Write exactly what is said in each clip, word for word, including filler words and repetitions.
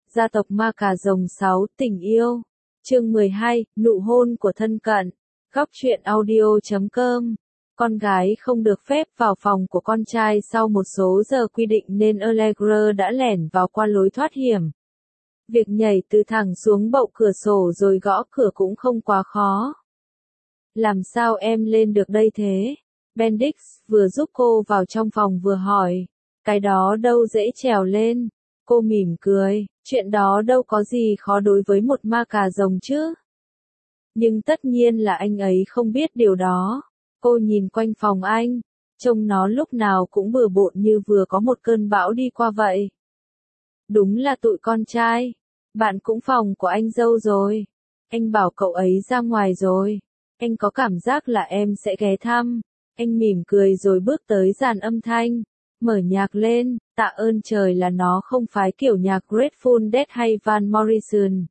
Gia tộc ma cà rồng sáu, tình yêu. Chương mười hai, nụ hôn của thân cận. Góc truyện audio chấm com. Con gái không được phép vào phòng của con trai sau một số giờ quy định nên Allegra đã lẻn vào qua lối thoát hiểm. Việc nhảy từ thẳng xuống bậu cửa sổ rồi gõ cửa cũng không quá khó. Làm sao em lên được đây thế? Bendix vừa giúp cô vào trong phòng vừa hỏi. Cái đó đâu dễ trèo lên. Cô mỉm cười, chuyện đó đâu có gì khó đối với một ma cà rồng chứ. Nhưng tất nhiên là anh ấy không biết điều đó. Cô nhìn quanh phòng anh, trông nó lúc nào cũng bừa bộn như vừa có một cơn bão đi qua vậy. Đúng là tụi con trai. Bạn cũng phòng của anh dâu rồi. Anh bảo cậu ấy ra ngoài rồi. Anh có cảm giác là em sẽ ghé thăm. Anh mỉm cười rồi bước tới dàn âm thanh. Mở nhạc lên, tạ ơn trời là nó không phải kiểu nhạc Grateful Dead hay Van Morrison.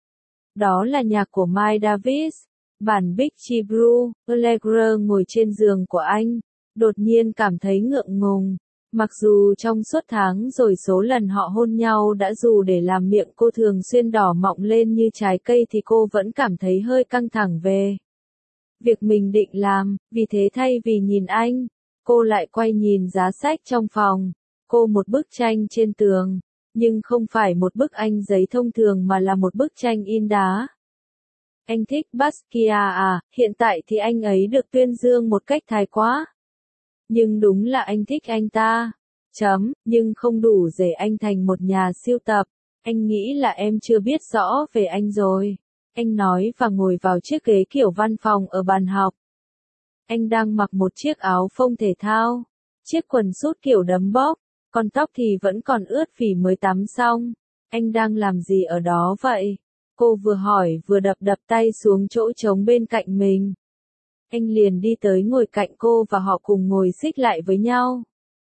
Đó là nhạc của Miles Davis, bản Beachy Blue. Allegra ngồi trên giường của anh, đột nhiên cảm thấy ngượng ngùng. Mặc dù trong suốt tháng rồi số lần họ hôn nhau đã dù để làm miệng cô thường xuyên đỏ mọng lên như trái cây thì cô vẫn cảm thấy hơi căng thẳng về việc mình định làm, vì thế thay vì nhìn anh, cô lại quay nhìn giá sách trong phòng. Cô một bức tranh trên tường, nhưng không phải một bức ảnh giấy thông thường mà là một bức tranh in đá. Anh thích Basquiat à, hiện tại thì anh ấy được tuyên dương một cách thái quá. Nhưng đúng là anh thích anh ta. Chấm, nhưng không đủ để anh thành một nhà sưu tập. Anh nghĩ là em chưa biết rõ về anh rồi. Anh nói và ngồi vào chiếc ghế kiểu văn phòng ở bàn học. Anh đang mặc một chiếc áo phông thể thao, chiếc quần sút kiểu đấm bóp, còn tóc thì vẫn còn ướt vì mới tắm xong. Anh đang làm gì ở đó vậy? Cô vừa hỏi vừa đập đập tay xuống chỗ trống bên cạnh mình. Anh liền đi tới ngồi cạnh cô và họ cùng ngồi xích lại với nhau.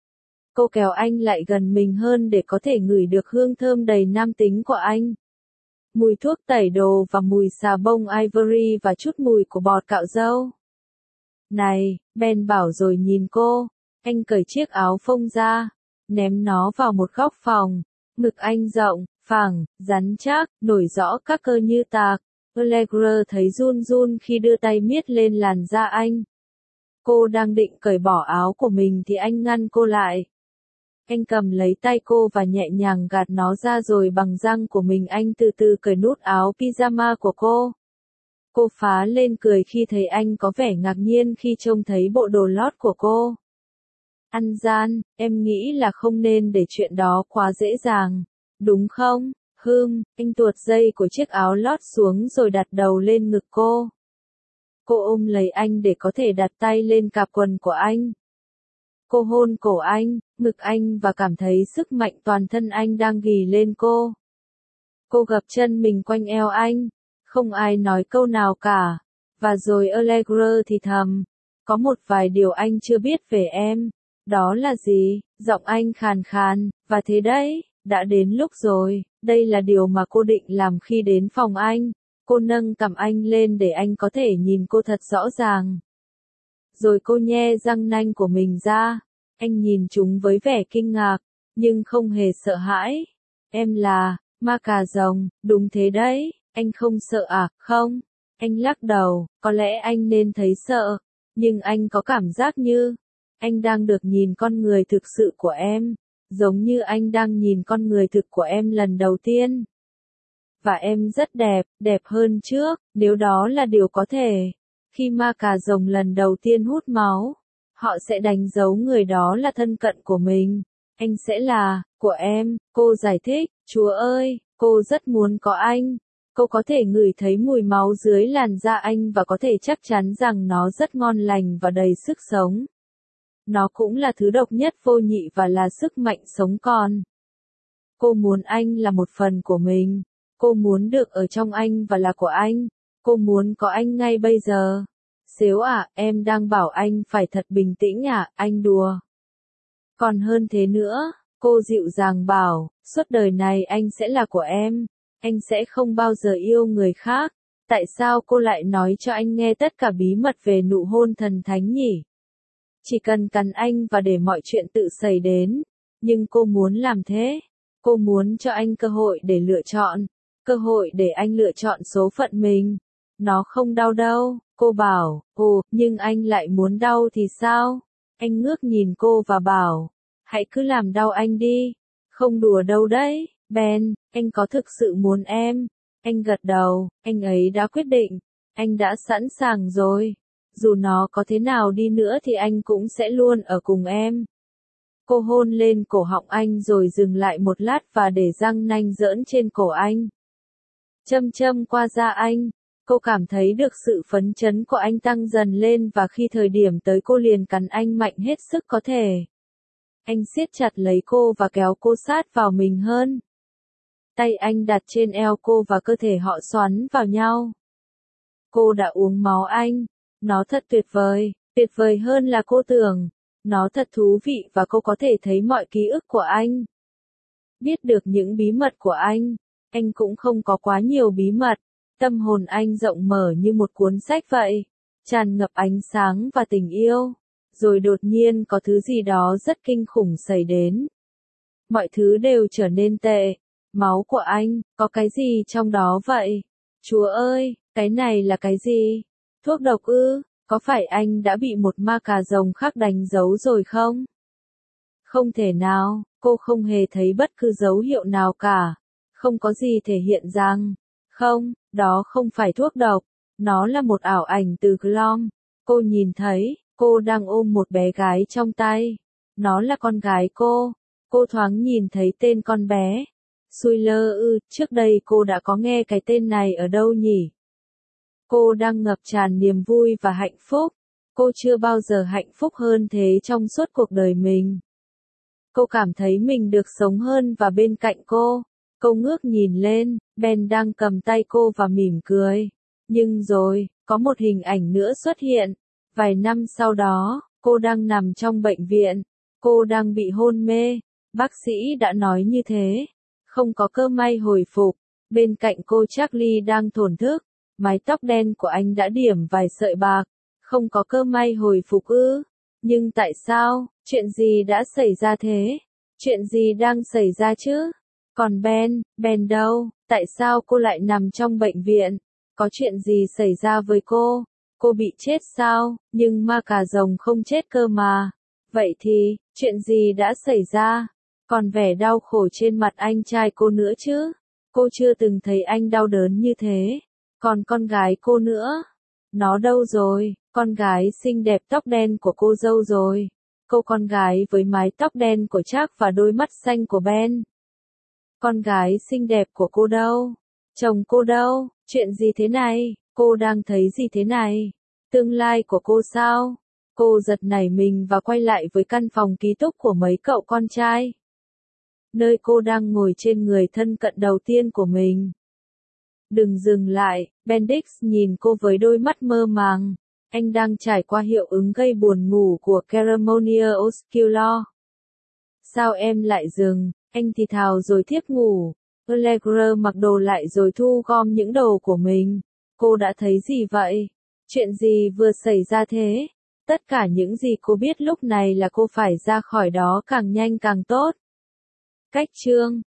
Cô kéo anh lại gần mình hơn để có thể ngửi được hương thơm đầy nam tính của anh. Mùi thuốc tẩy đồ và mùi xà bông ivory và chút mùi của bọt cạo râu. Này, Ben bảo rồi nhìn cô. Anh cởi chiếc áo phông ra, ném nó vào một góc phòng. Ngực anh rộng, phẳng, rắn chắc, nổi rõ các cơ như tạc. Allegra thấy run run khi đưa tay miết lên làn da anh. Cô đang định cởi bỏ áo của mình thì anh ngăn cô lại. Anh cầm lấy tay cô và nhẹ nhàng gạt nó ra rồi bằng răng của mình anh từ từ cởi nút áo pyjama của cô. Cô phá lên cười khi thấy anh có vẻ ngạc nhiên khi trông thấy bộ đồ lót của cô. Ăn gian, em nghĩ là không nên để chuyện đó quá dễ dàng, đúng không? Hừm, anh tuột dây của chiếc áo lót xuống rồi đặt đầu lên ngực cô. Cô ôm lấy anh để có thể đặt tay lên cạp quần của anh. Cô hôn cổ anh, ngực anh và cảm thấy sức mạnh toàn thân anh đang ghì lên cô. Cô gập chân mình quanh eo anh. Không ai nói câu nào cả. Và rồi Allegra thì thầm. Có một vài điều anh chưa biết về em. Đó là gì? Giọng anh khàn khàn. Và thế đấy, đã đến lúc rồi. Đây là điều mà cô định làm khi đến phòng anh. Cô nâng cằm anh lên để anh có thể nhìn cô thật rõ ràng. Rồi cô nhe răng nanh của mình ra. Anh nhìn chúng với vẻ kinh ngạc, nhưng không hề sợ hãi. Em là ma cà rồng, đúng thế đấy. Anh không sợ à, không? Anh lắc đầu, có lẽ anh nên thấy sợ. Nhưng anh có cảm giác như anh đang được nhìn con người thực sự của em. Giống như anh đang nhìn con người thực của em lần đầu tiên. Và em rất đẹp, đẹp hơn trước, nếu đó là điều có thể. Khi ma cà rồng lần đầu tiên hút máu, họ sẽ đánh dấu người đó là thân cận của mình. Anh sẽ là của em, cô giải thích. Chúa ơi, cô rất muốn có anh. Cô có thể ngửi thấy mùi máu dưới làn da anh và có thể chắc chắn rằng nó rất ngon lành và đầy sức sống. Nó cũng là thứ độc nhất vô nhị và là sức mạnh sống còn. Cô muốn anh là một phần của mình. Cô muốn được ở trong anh và là của anh. Cô muốn có anh ngay bây giờ. Xếu à, em đang bảo anh phải thật bình tĩnh à, anh đùa. Còn hơn thế nữa, cô dịu dàng bảo, suốt đời này anh sẽ là của em. Anh sẽ không bao giờ yêu người khác. Tại sao cô lại nói cho anh nghe tất cả bí mật về nụ hôn thần thánh nhỉ? Chỉ cần cắn anh và để mọi chuyện tự xảy đến. Nhưng cô muốn làm thế. Cô muốn cho anh cơ hội để lựa chọn, cơ hội để anh lựa chọn số phận mình. Nó không đau đâu, cô bảo, ồ, nhưng anh lại muốn đau thì sao? Anh ngước nhìn cô và bảo, hãy cứ làm đau anh đi. Không đùa đâu đấy, Ben, anh có thực sự muốn em? Anh gật đầu, anh ấy đã quyết định, anh đã sẵn sàng rồi. Dù nó có thế nào đi nữa thì anh cũng sẽ luôn ở cùng em. Cô hôn lên cổ họng anh rồi dừng lại một lát và để răng nanh giỡn trên cổ anh. Châm châm qua da anh. Cô cảm thấy được sự phấn chấn của anh tăng dần lên và khi thời điểm tới cô liền cắn anh mạnh hết sức có thể. Anh siết chặt lấy cô và kéo cô sát vào mình hơn. Tay anh đặt trên eo cô và cơ thể họ xoắn vào nhau. Cô đã uống máu anh. Nó thật tuyệt vời, tuyệt vời hơn là cô tưởng. Nó thật thú vị và cô có thể thấy mọi ký ức của anh. Biết được những bí mật của anh. Anh cũng không có quá nhiều bí mật. Tâm hồn anh rộng mở như một cuốn sách vậy. Tràn ngập ánh sáng và tình yêu. Rồi đột nhiên có thứ gì đó rất kinh khủng xảy đến. Mọi thứ đều trở nên tệ. Máu của anh, có cái gì trong đó vậy? Chúa ơi, cái này là cái gì? Thuốc độc ư? Có phải anh đã bị một ma cà rồng khác đánh dấu rồi không? Không thể nào, cô không hề thấy bất cứ dấu hiệu nào cả. Không có gì thể hiện rằng, không, đó không phải thuốc độc, nó là một ảo ảnh từ Glom. Cô nhìn thấy, cô đang ôm một bé gái trong tay. Nó là con gái cô. Cô thoáng nhìn thấy tên con bé. Xui lơ ư, trước đây cô đã có nghe cái tên này ở đâu nhỉ? Cô đang ngập tràn niềm vui và hạnh phúc. Cô chưa bao giờ hạnh phúc hơn thế trong suốt cuộc đời mình. Cô cảm thấy mình được sống hơn và bên cạnh cô. Cô ngước nhìn lên, Ben đang cầm tay cô và mỉm cười. Nhưng rồi, có một hình ảnh nữa xuất hiện. Vài năm sau đó, cô đang nằm trong bệnh viện. Cô đang bị hôn mê. Bác sĩ đã nói như thế. Không có cơ may hồi phục. Bên cạnh cô Charlie đang thổn thức. Mái tóc đen của anh đã điểm vài sợi bạc. Không có cơ may hồi phục ư? Nhưng tại sao? Chuyện gì đã xảy ra thế? Chuyện gì đang xảy ra chứ? Còn Ben, Ben đâu? Tại sao cô lại nằm trong bệnh viện? Có chuyện gì xảy ra với cô? Cô bị chết sao? Nhưng ma cà rồng không chết cơ mà. Vậy thì, chuyện gì đã xảy ra? Còn vẻ đau khổ trên mặt anh trai cô nữa chứ? Cô chưa từng thấy anh đau đớn như thế. Còn con gái cô nữa? Nó đâu rồi? Con gái xinh đẹp tóc đen của cô dâu rồi. Cô con gái với mái tóc đen của Jack và đôi mắt xanh của Ben. Con gái xinh đẹp của cô đâu? Chồng cô đâu? Chuyện gì thế này? Cô đang thấy gì thế này? Tương lai của cô sao? Cô giật nảy mình và quay lại với căn phòng ký túc của mấy cậu con trai. Nơi cô đang ngồi trên người thân cận đầu tiên của mình. Đừng dừng lại, Bendix nhìn cô với đôi mắt mơ màng. Anh đang trải qua hiệu ứng gây buồn ngủ của Ceremonia Oscula. Sao em lại dừng? Anh thì thào rồi thiếp ngủ. Allegra mặc đồ lại rồi thu gom những đồ của mình. Cô đã thấy gì vậy? Chuyện gì vừa xảy ra thế? Tất cả những gì cô biết lúc này là cô phải ra khỏi đó càng nhanh càng tốt. Cách chương